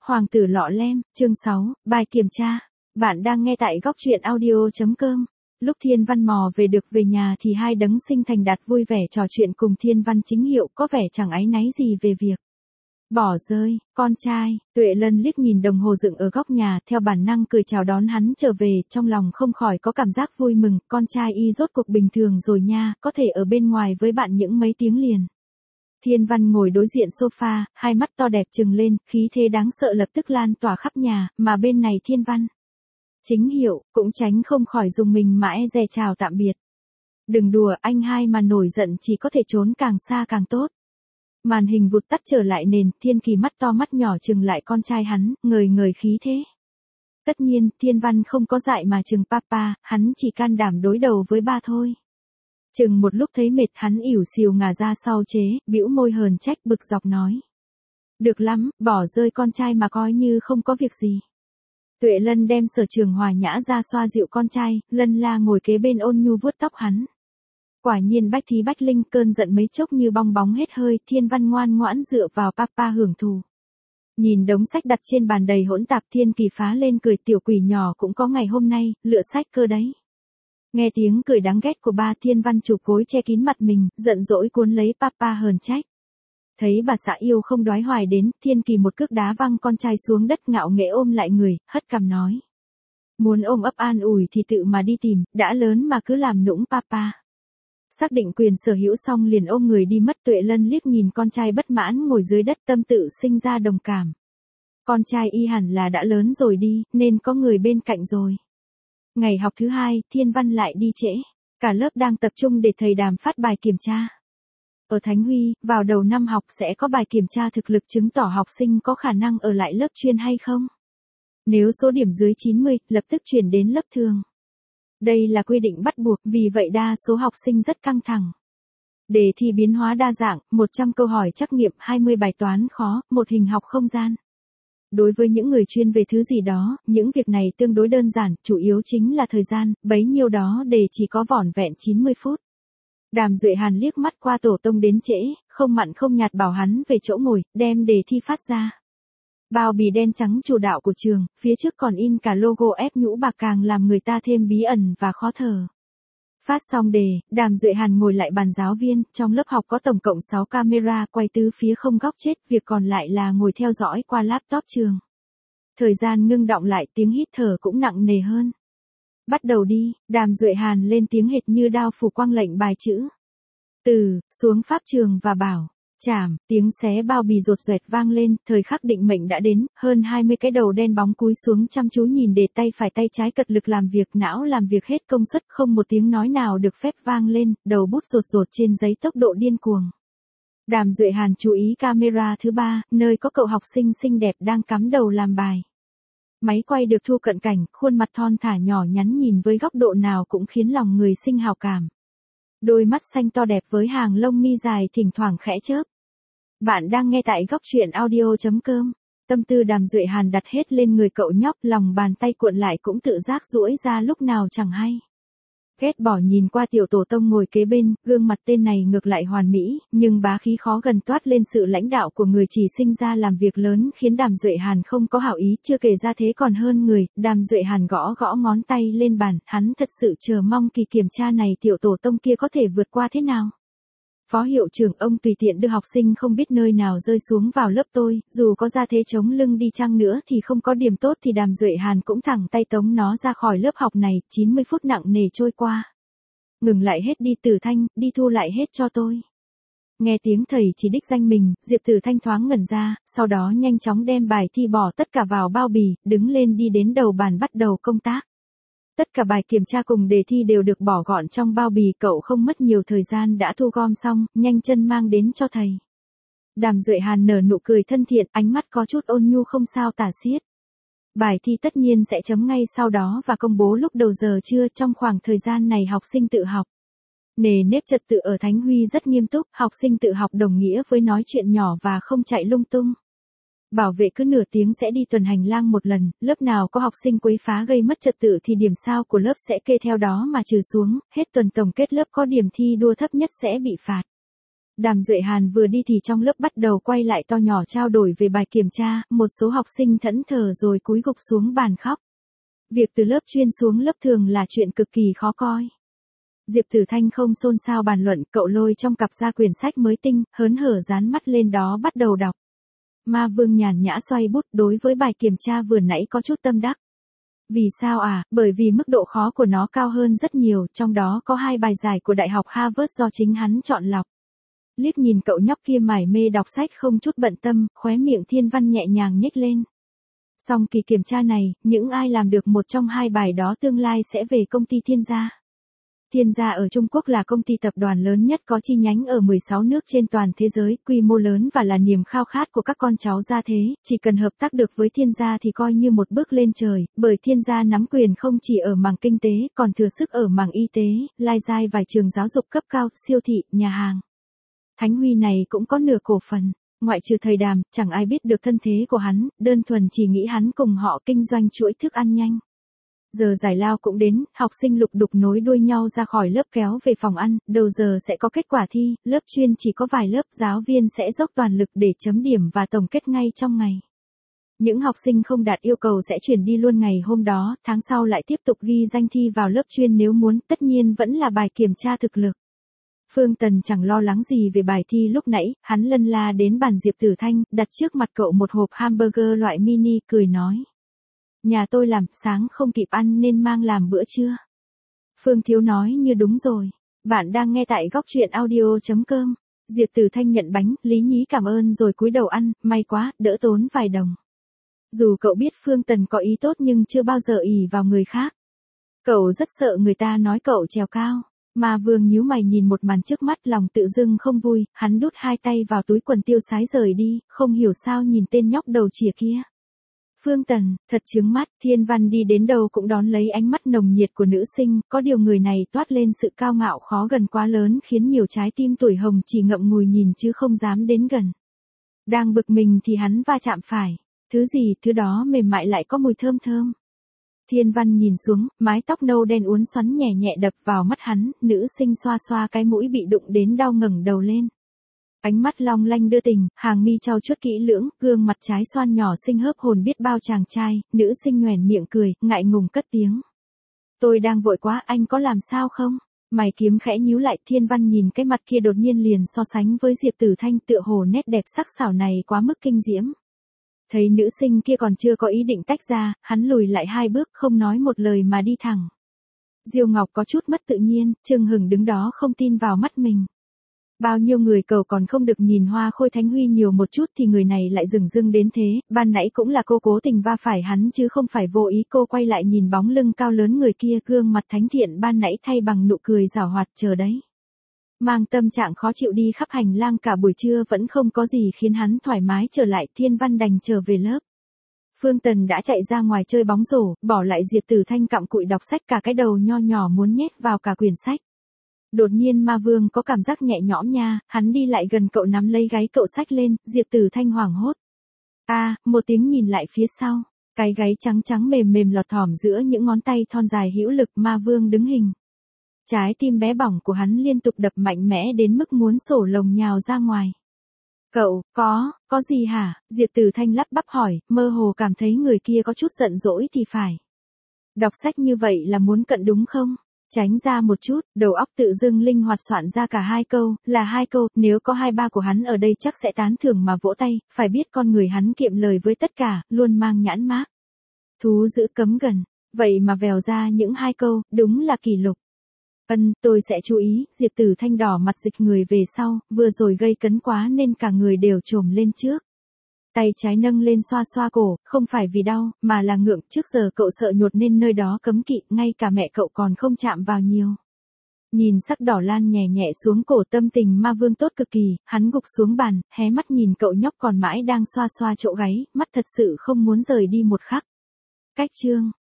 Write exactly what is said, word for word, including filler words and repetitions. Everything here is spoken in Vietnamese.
Hoàng tử lọ lem, chương sáu, bài kiểm tra. Bạn đang nghe tại góc truyện audio chấm com. Lúc Thiên Văn mò về được về nhà thì hai đấng sinh thành đạt vui vẻ trò chuyện cùng Thiên Văn chính hiệu, có vẻ chẳng áy náy gì về việc bỏ rơi con trai. Tuệ Lân liếc nhìn đồng hồ dựng ở góc nhà, theo bản năng cười chào đón hắn trở về, trong lòng không khỏi có cảm giác vui mừng, con trai y rốt cuộc bình thường rồi nha, có thể ở bên ngoài với bạn những mấy tiếng liền. Thiên Văn ngồi đối diện sofa, hai mắt to đẹp trừng lên, khí thế đáng sợ lập tức lan tỏa khắp nhà, mà bên này Thiên Văn chính hiệu cũng tránh không khỏi dùng mình mà e dè chào tạm biệt. Đừng đùa, anh hai mà nổi giận chỉ có thể trốn càng xa càng tốt. Màn hình vụt tắt trở lại nền, Thiên Kỳ mắt to mắt nhỏ trừng lại con trai hắn, ngời ngời khí thế. Tất nhiên, Thiên Văn không có dại mà trừng papa, hắn chỉ can đảm đối đầu với ba thôi. Chừng một lúc thấy mệt, hắn ỉu xìu ngả ra sau chế, bĩu môi hờn trách bực dọc nói. Được lắm, bỏ rơi con trai mà coi như không có việc gì. Tuệ Lân đem Sở Trường hòa nhã ra xoa dịu con trai, Lân La ngồi kế bên ôn nhu vuốt tóc hắn. Quả nhiên bách thí bách linh, cơn giận mấy chốc như bong bóng hết hơi, Thiên Văn ngoan ngoãn dựa vào papa hưởng thụ. Nhìn đống sách đặt trên bàn đầy hỗn tạp, Thiên Kỳ phá lên cười, tiểu quỷ nhỏ cũng có ngày hôm nay, lựa sách cơ đấy. Nghe tiếng cười đáng ghét của ba, Thiên Văn chụp gối che kín mặt mình, giận dỗi cuốn lấy papa hờn trách. Thấy bà xã yêu không đoái hoài đến, Thiên Kỳ một cước đá văng con trai xuống đất, ngạo nghễ ôm lại người, hất cằm nói. Muốn ôm ấp an ủi thì tự mà đi tìm, đã lớn mà cứ làm nũng papa. Xác định quyền sở hữu xong liền ôm người đi mất. Tuệ Lân liếc nhìn con trai bất mãn ngồi dưới đất, tâm tự sinh ra đồng cảm. Con trai y hẳn là đã lớn rồi đi, nên có người bên cạnh rồi. Ngày học thứ hai, Thiên Văn lại đi trễ. Cả lớp đang tập trung để thầy Đàm phát bài kiểm tra. Ở Thánh Huy, vào đầu năm học sẽ có bài kiểm tra thực lực chứng tỏ học sinh có khả năng ở lại lớp chuyên hay không. Nếu số điểm dưới chín mươi, lập tức chuyển đến lớp thường. Đây là quy định bắt buộc, vì vậy đa số học sinh rất căng thẳng. Đề thi biến hóa đa dạng, một trăm câu hỏi trắc nghiệm, hai mươi bài toán khó, một hình học không gian. Đối với những người chuyên về thứ gì đó, những việc này tương đối đơn giản, chủ yếu chính là thời gian, bấy nhiêu đó đề chỉ có vỏn vẹn chín mươi phút. Đàm Duệ Hàn liếc mắt qua tổ tông đến trễ, không mặn không nhạt bảo hắn về chỗ ngồi, đem đề thi phát ra. Bao bì đen trắng chủ đạo của trường, phía trước còn in cả logo ép nhũ bạc, càng làm người ta thêm bí ẩn và khó thở. Phát xong đề, Đàm Duệ Hàn ngồi lại bàn giáo viên, trong lớp học có tổng cộng sáu camera quay tứ phía không góc chết, việc còn lại là ngồi theo dõi qua laptop trường. Thời gian ngưng đọng lại, tiếng hít thở cũng nặng nề hơn. Bắt đầu đi, Đàm Duệ Hàn lên tiếng hệt như đao phủ quang lệnh bài chữ. Từ, xuống pháp trường và bảo. Chảm, tiếng xé bao bì rột rẹt vang lên, thời khắc định mệnh đã đến, hơn hai mươi cái đầu đen bóng cúi xuống chăm chú nhìn đề, tay phải tay trái cật lực làm việc, não làm việc hết công suất, không một tiếng nói nào được phép vang lên, đầu bút rột rột trên giấy tốc độ điên cuồng. Đàm Duệ Hàn chú ý camera thứ ba, nơi có cậu học sinh xinh đẹp đang cắm đầu làm bài. Máy quay được thu cận cảnh, khuôn mặt thon thả nhỏ nhắn nhìn với góc độ nào cũng khiến lòng người sinh hào cảm. Đôi mắt xanh to đẹp với hàng lông mi dài thỉnh thoảng khẽ chớp. Bạn đang nghe tại góc truyện audio chấm com. Tâm tư Đàm Duệ Hàn đặt hết lên người cậu nhóc, lòng bàn tay cuộn lại cũng tự giác duỗi ra lúc nào chẳng hay. Ghét bỏ nhìn qua tiểu tổ tông ngồi kế bên, gương mặt tên này ngược lại hoàn mỹ, nhưng bá khí khó gần toát lên sự lãnh đạo của người chỉ sinh ra làm việc lớn, khiến Đàm Duệ Hàn không có hảo ý, chưa kể ra thế còn hơn người. Đàm Duệ Hàn gõ gõ ngón tay lên bàn, hắn thật sự chờ mong kỳ kiểm tra này tiểu tổ tông kia có thể vượt qua thế nào. Phó hiệu trưởng ông tùy tiện đưa học sinh không biết nơi nào rơi xuống vào lớp tôi, dù có ra thế chống lưng đi chăng nữa thì không có điểm tốt thì Đàm Duệ Hàn cũng thẳng tay tống nó ra khỏi lớp học này. Chín mươi phút nặng nề trôi qua. Ngừng lại hết đi Tử Thanh, đi thu lại hết cho tôi. Nghe tiếng thầy chỉ đích danh mình, Diệp Tử Thanh thoáng ngẩn ra, sau đó nhanh chóng đem bài thi bỏ tất cả vào bao bì, đứng lên đi đến đầu bàn bắt đầu công tác. Tất cả bài kiểm tra cùng đề thi đều được bỏ gọn trong bao bì, cậu không mất nhiều thời gian đã thu gom xong, nhanh chân mang đến cho thầy. Đàm Duệ Hàn nở nụ cười thân thiện, ánh mắt có chút ôn nhu không sao tả xiết. Bài thi tất nhiên sẽ chấm ngay sau đó và công bố lúc đầu giờ trưa, trong khoảng thời gian này học sinh tự học. Nề nếp trật tự ở Thánh Huy rất nghiêm túc, học sinh tự học đồng nghĩa với nói chuyện nhỏ và không chạy lung tung. Bảo vệ cứ nửa tiếng sẽ đi tuần hành lang một lần, lớp nào có học sinh quấy phá gây mất trật tự thì điểm sao của lớp sẽ kê theo đó mà trừ xuống, hết tuần tổng kết lớp có điểm thi đua thấp nhất sẽ bị phạt. Đàm Duệ Hàn vừa đi thì trong lớp bắt đầu quay lại to nhỏ trao đổi về bài kiểm tra, một số học sinh thẫn thờ rồi cúi gục xuống bàn khóc. Việc từ lớp chuyên xuống lớp thường là chuyện cực kỳ khó coi. Diệp Tử Thanh không xôn xao bàn luận, cậu lôi trong cặp ra quyển sách mới tinh, hớn hở dán mắt lên đó bắt đầu đọc. Ma Vương nhàn nhã xoay bút, đối với bài kiểm tra vừa nãy có chút tâm đắc. Vì sao à? Bởi vì mức độ khó của nó cao hơn rất nhiều, trong đó có hai bài giải của Đại học Harvard do chính hắn chọn lọc. Liếc nhìn cậu nhóc kia mải mê đọc sách không chút bận tâm, khóe miệng Thiên Văn nhẹ nhàng nhếch lên. Xong kỳ kiểm tra này, những ai làm được một trong hai bài đó tương lai sẽ về công ty Thiên Gia. Thiên Gia ở Trung Quốc là công ty tập đoàn lớn nhất có chi nhánh ở mười sáu nước trên toàn thế giới, quy mô lớn và là niềm khao khát của các con cháu gia thế, chỉ cần hợp tác được với Thiên Gia thì coi như một bước lên trời, bởi Thiên Gia nắm quyền không chỉ ở mảng kinh tế, còn thừa sức ở mảng y tế, lai dai vài trường giáo dục cấp cao, siêu thị, nhà hàng. Thánh Huy này cũng có nửa cổ phần, ngoại trừ thầy Đàm, chẳng ai biết được thân thế của hắn, đơn thuần chỉ nghĩ hắn cùng họ kinh doanh chuỗi thức ăn nhanh. Giờ giải lao cũng đến, học sinh lục đục nối đuôi nhau ra khỏi lớp kéo về phòng ăn, đầu giờ sẽ có kết quả thi, lớp chuyên chỉ có vài lớp, giáo viên sẽ dốc toàn lực để chấm điểm và tổng kết ngay trong ngày. Những học sinh không đạt yêu cầu sẽ chuyển đi luôn ngày hôm đó, tháng sau lại tiếp tục ghi danh thi vào lớp chuyên nếu muốn, tất nhiên vẫn là bài kiểm tra thực lực. Phương Tần chẳng lo lắng gì về bài thi lúc nãy, hắn lân la đến bàn Diệp Tử Thanh, đặt trước mặt cậu một hộp hamburger loại mini, cười nói. Nhà tôi làm, sáng không kịp ăn nên mang làm bữa trưa. Phương Thiếu nói như đúng rồi. Bạn đang nghe tại góc truyện audio chấm com. Diệp Tử Thanh nhận bánh, lý nhí cảm ơn rồi cúi đầu ăn, may quá, đỡ tốn vài đồng. Dù cậu biết Phương Tần có ý tốt nhưng chưa bao giờ ỷ vào người khác. Cậu rất sợ người ta nói cậu trèo cao. Ma Vương nhíu mày nhìn một màn trước mắt, lòng tự dưng không vui, hắn đút hai tay vào túi quần tiêu sái rời đi, không hiểu sao nhìn tên nhóc đầu chìa kia. Phương Tần, thật chướng mắt, Thiên Văn đi đến đâu cũng đón lấy ánh mắt nồng nhiệt của nữ sinh, có điều người này toát lên sự cao ngạo khó gần quá lớn khiến nhiều trái tim tuổi hồng chỉ ngậm ngùi nhìn chứ không dám đến gần. Đang bực mình thì hắn va chạm phải, thứ gì, thứ đó mềm mại lại có mùi thơm thơm. Thiên Văn nhìn xuống, mái tóc nâu đen uốn xoắn nhẹ nhẹ đập vào mắt hắn, nữ sinh xoa xoa cái mũi bị đụng đến đau ngẩng đầu lên. Ánh mắt long lanh đưa tình, hàng mi trau chuốt kỹ lưỡng, gương mặt trái xoan nhỏ xinh hớp hồn biết bao chàng trai, nữ sinh nhoẻn miệng cười, ngại ngùng cất tiếng. Tôi đang vội quá, anh có làm sao không? Mày kiếm khẽ nhíu lại, Thiên Văn nhìn cái mặt kia đột nhiên liền so sánh với Diệp Tử Thanh, tựa hồ nét đẹp sắc sảo này quá mức kinh diễm. Thấy nữ sinh kia còn chưa có ý định tách ra, hắn lùi lại hai bước không nói một lời mà đi thẳng. Diêu Ngọc có chút mất tự nhiên, Trương Hừng đứng đó không tin vào mắt mình. Bao nhiêu người cầu còn không được nhìn Hoa Khôi Thánh Huy nhiều một chút thì người này lại dửng dưng đến thế, ban nãy cũng là cô cố tình va phải hắn chứ không phải vô ý. Cô quay lại nhìn bóng lưng cao lớn người kia, gương mặt thánh thiện ban nãy thay bằng nụ cười giảo hoạt, chờ đấy. Mang tâm trạng khó chịu đi khắp hành lang cả buổi trưa vẫn không có gì khiến hắn thoải mái trở lại, Thiên Văn đành trở về lớp. Phương Tần đã chạy ra ngoài chơi bóng rổ, bỏ lại Diệp Tử Thanh cặm cụi đọc sách, cả cái đầu nho nhỏ muốn nhét vào cả quyển sách. Đột nhiên Ma Vương có cảm giác nhẹ nhõm nha, hắn đi lại gần cậu nắm lấy gáy cậu xách lên, Diệp Tử Thanh hoảng hốt. A, à, một tiếng nhìn lại phía sau, cái gáy trắng trắng mềm mềm lọt thỏm giữa những ngón tay thon dài hữu lực, Ma Vương đứng hình. Trái tim bé bỏng của hắn liên tục đập mạnh mẽ đến mức muốn sổ lồng nhào ra ngoài. Cậu, có, có gì hả? Diệp Tử Thanh lắp bắp hỏi, mơ hồ cảm thấy người kia có chút giận dỗi thì phải. Đọc sách như vậy là muốn cận đúng không? Tránh ra một chút, đầu óc tự dưng linh hoạt soạn ra cả hai câu, là hai câu, nếu có hai ba của hắn ở đây chắc sẽ tán thưởng mà vỗ tay, phải biết con người hắn kiệm lời với tất cả, luôn mang nhãn mác. Thú giữ cấm gần, vậy mà vèo ra những hai câu, đúng là kỷ lục. Ân, tôi sẽ chú ý, Diệp Tử Thanh đỏ mặt dịch người về sau, vừa rồi gây cấn quá nên cả người đều trồm lên trước. Tay trái nâng lên xoa xoa cổ, không phải vì đau, mà là ngượng, trước giờ cậu sợ nhột nên nơi đó cấm kỵ, ngay cả mẹ cậu còn không chạm vào nhiều. Nhìn sắc đỏ lan nhẹ nhẹ xuống cổ, tâm tình Ma Vương tốt cực kỳ, hắn gục xuống bàn, hé mắt nhìn cậu nhóc còn mãi đang xoa xoa chỗ gáy, mắt thật sự không muốn rời đi một khắc. Cách chương